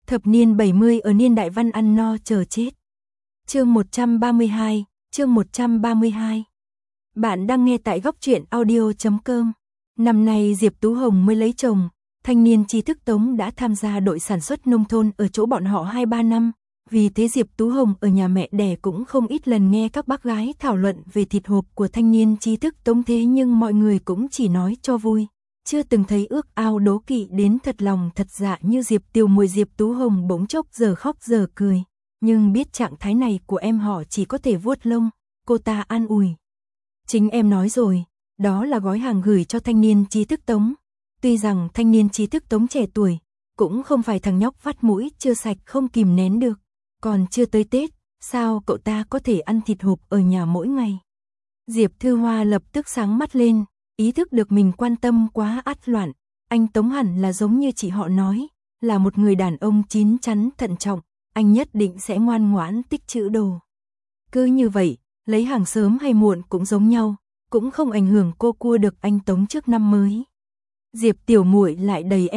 Thập niên 70 ở niên đại văn ăn no chờ chết. Chương 132, chương 132. Bạn đang nghe tại góc truyện audio.com. Năm nay Diệp Tú Hồng mới lấy chồng, thanh niên trí thức Tống đã tham gia đội sản xuất nông thôn ở chỗ bọn họ 2-3 năm. Vì thế Diệp Tú Hồng ở nhà mẹ đẻ cũng không ít lần nghe các bác gái thảo luận về thịt hộp của thanh niên trí thức Tống, thế nhưng mọi người cũng chỉ nói cho vui. Chưa từng thấy ước ao đố kỵ đến thật lòng thật dạ như Diệp Tiểu Muội. Diệp Tú Hồng bỗng chốc giờ khóc giờ cười, nhưng biết trạng thái này của em họ chỉ có thể vuốt lông, cô ta an ủi. Chính em nói rồi, đó là gói hàng gửi cho thanh niên trí thức Tống. Tuy rằng thanh niên trí thức Tống trẻ tuổi, cũng không phải thằng nhóc vắt mũi chưa sạch không kìm nén được, còn chưa tới Tết, sao cậu ta có thể ăn thịt hộp ở nhà mỗi ngày. Diệp Thư Hoa lập tức sáng mắt lên, ý thức được mình quan tâm quá át loạn. Anh Tống hẳn là giống như chị họ nói, là một người đàn ông chín chắn thận trọng, anh nhất định sẽ ngoan ngoãn tích trữ đồ. Cứ như vậy, lấy hàng sớm hay muộn cũng giống nhau, cũng không ảnh hưởng cô cua được anh Tống trước năm mới. Diệp Tiểu Muội lại đầy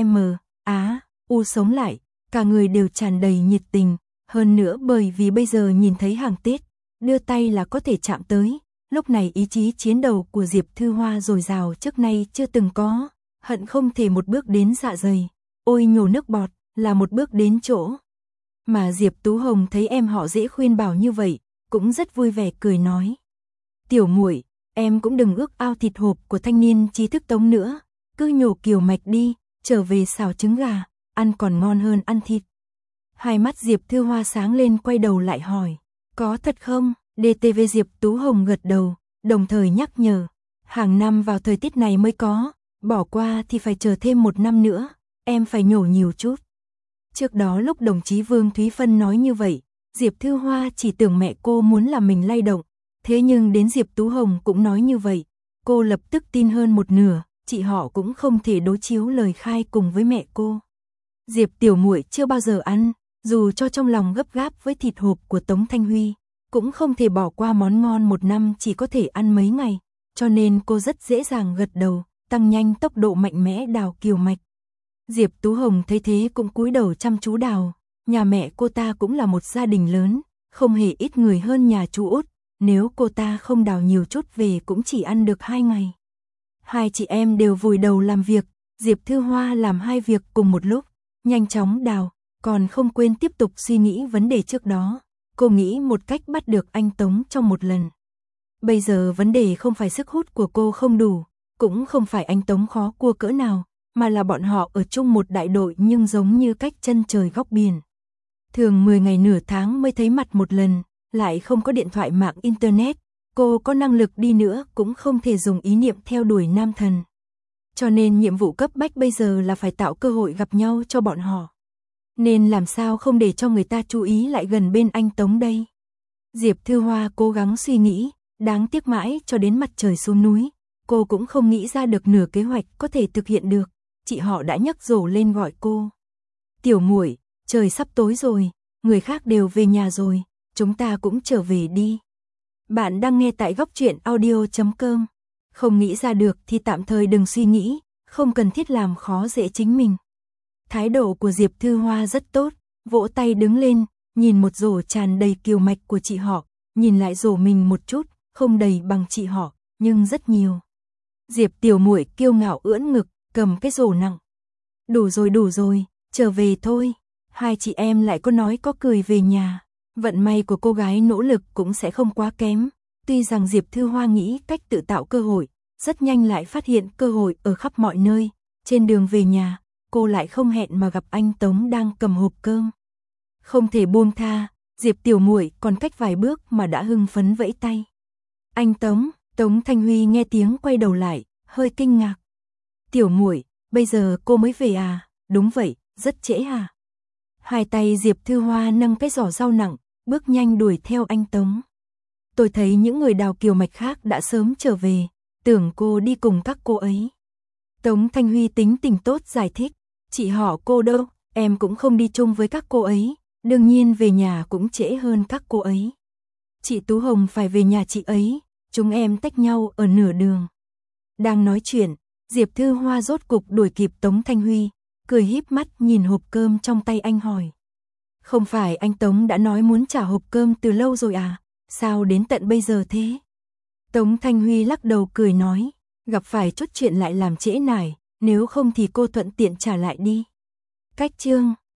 u sống lại, cả người đều tràn đầy nhiệt tình, hơn nữa bởi vì bây giờ nhìn thấy hàng Tết, đưa tay là có thể chạm tới. Lúc này ý chí chiến đấu của Diệp Thư Hoa dồi dào trước nay chưa từng có, hận không thể một bước đến dạ dày, ôi nhổ nước bọt, là một bước đến chỗ. Mà Diệp Tú Hồng thấy em họ dễ khuyên bảo như vậy, cũng rất vui vẻ cười nói. Tiểu Muội, em cũng đừng ước ao thịt hộp của thanh niên trí thức Tống nữa, cứ nhổ kiều mạch đi, trở về xào trứng gà, ăn còn ngon hơn ăn thịt. Hai mắt Diệp Thư Hoa sáng lên quay đầu lại hỏi, có thật không? DTV. Diệp Tú Hồng gật đầu, đồng thời nhắc nhở, hàng năm vào thời tiết này mới có, bỏ qua thì phải chờ thêm 1 năm nữa, em phải nhổ nhiều chút. Trước đó lúc đồng chí Vương Thúy Phân nói như vậy, Diệp Thư Hoa chỉ tưởng mẹ cô muốn làm mình lay động, thế nhưng đến Diệp Tú Hồng cũng nói như vậy, cô lập tức tin hơn một nửa, chị họ cũng không thể đối chiếu lời khai cùng với mẹ cô. Diệp Tiểu Muội chưa bao giờ ăn, dù cho trong lòng gấp gáp với thịt hộp của Tống Thanh Huy, cũng không thể bỏ qua món ngon 1 năm chỉ có thể ăn mấy ngày, cho nên cô rất dễ dàng gật đầu, tăng nhanh tốc độ mạnh mẽ đào kiều mạch. Diệp Tú Hồng thấy thế cũng cúi đầu chăm chú đào, nhà mẹ cô ta cũng là một gia đình lớn, không hề ít người hơn nhà chú Út, nếu cô ta không đào nhiều chút về cũng chỉ ăn được 2 ngày. Hai chị em đều vùi đầu làm việc, Diệp Thư Hoa làm 2 việc cùng một lúc, nhanh chóng đào, còn không quên tiếp tục suy nghĩ vấn đề trước đó. Cô nghĩ một cách bắt được anh Tống trong một lần. Bây giờ vấn đề không phải sức hút của cô không đủ, cũng không phải anh Tống khó cua cỡ nào, mà là bọn họ ở chung một đại đội nhưng giống như cách chân trời góc biển. Thường 10 ngày nửa tháng mới thấy mặt một lần, lại không có điện thoại mạng internet, cô có năng lực đi nữa cũng không thể dùng ý niệm theo đuổi nam thần. Cho nên nhiệm vụ cấp bách bây giờ là phải tạo cơ hội gặp nhau cho bọn họ. Nên làm sao không để cho người ta chú ý lại gần bên anh Tống đây? Diệp Thư Hoa cố gắng suy nghĩ, đáng tiếc mãi cho đến mặt trời xuống núi, cô cũng không nghĩ ra được nửa kế hoạch có thể thực hiện được, chị họ đã nhấc rổ lên gọi cô. Tiểu Muội, trời sắp tối rồi, người khác đều về nhà rồi, chúng ta cũng trở về đi. Bạn đang nghe tại góc truyện audio.com. Không nghĩ ra được thì tạm thời đừng suy nghĩ, không cần thiết làm khó dễ chính mình. Thái độ của Diệp Thư Hoa rất tốt, vỗ tay đứng lên, nhìn một rổ tràn đầy kiều mạch của chị họ, nhìn lại rổ mình một chút, không đầy bằng chị họ, nhưng rất nhiều. Diệp Tiểu Muội kiêu ngạo ưỡn ngực, cầm cái rổ nặng. Đủ rồi, trở về thôi. Hai chị em lại có nói có cười về nhà. Vận may của cô gái nỗ lực cũng sẽ không quá kém. Tuy rằng Diệp Thư Hoa nghĩ cách tự tạo cơ hội, rất nhanh lại phát hiện cơ hội ở khắp mọi nơi. Trên đường về nhà, cô lại không hẹn mà gặp anh Tống đang cầm hộp cơm. Không thể buông tha, Diệp Tiểu Muội còn cách vài bước mà đã hưng phấn vẫy tay. Anh Tống, Tống Thanh Huy nghe tiếng quay đầu lại, hơi kinh ngạc. Tiểu Muội, bây giờ cô mới về à? Đúng vậy, rất trễ à? Hai tay Diệp Thư Hoa nâng cái giỏ rau nặng, bước nhanh đuổi theo anh Tống. Tôi thấy những người đào kiều mạch khác đã sớm trở về, tưởng cô đi cùng các cô ấy. Tống Thanh Huy tính tình tốt giải thích, chị họ cô đâu, em cũng không đi chung với các cô ấy, đương nhiên về nhà cũng trễ hơn các cô ấy. Chị Tú Hồng phải về nhà chị ấy, chúng em tách nhau ở nửa đường. Đang nói chuyện, Diệp Thư Hoa rốt cục đuổi kịp Tống Thanh Huy, cười híp mắt nhìn hộp cơm trong tay anh hỏi. Không phải anh Tống đã nói muốn trả hộp cơm từ lâu rồi à? Sao đến tận bây giờ thế? Tống Thanh Huy lắc đầu cười nói, gặp phải chút chuyện lại làm trễ nải, nếu không thì cô thuận tiện trả lại đi. Cách chương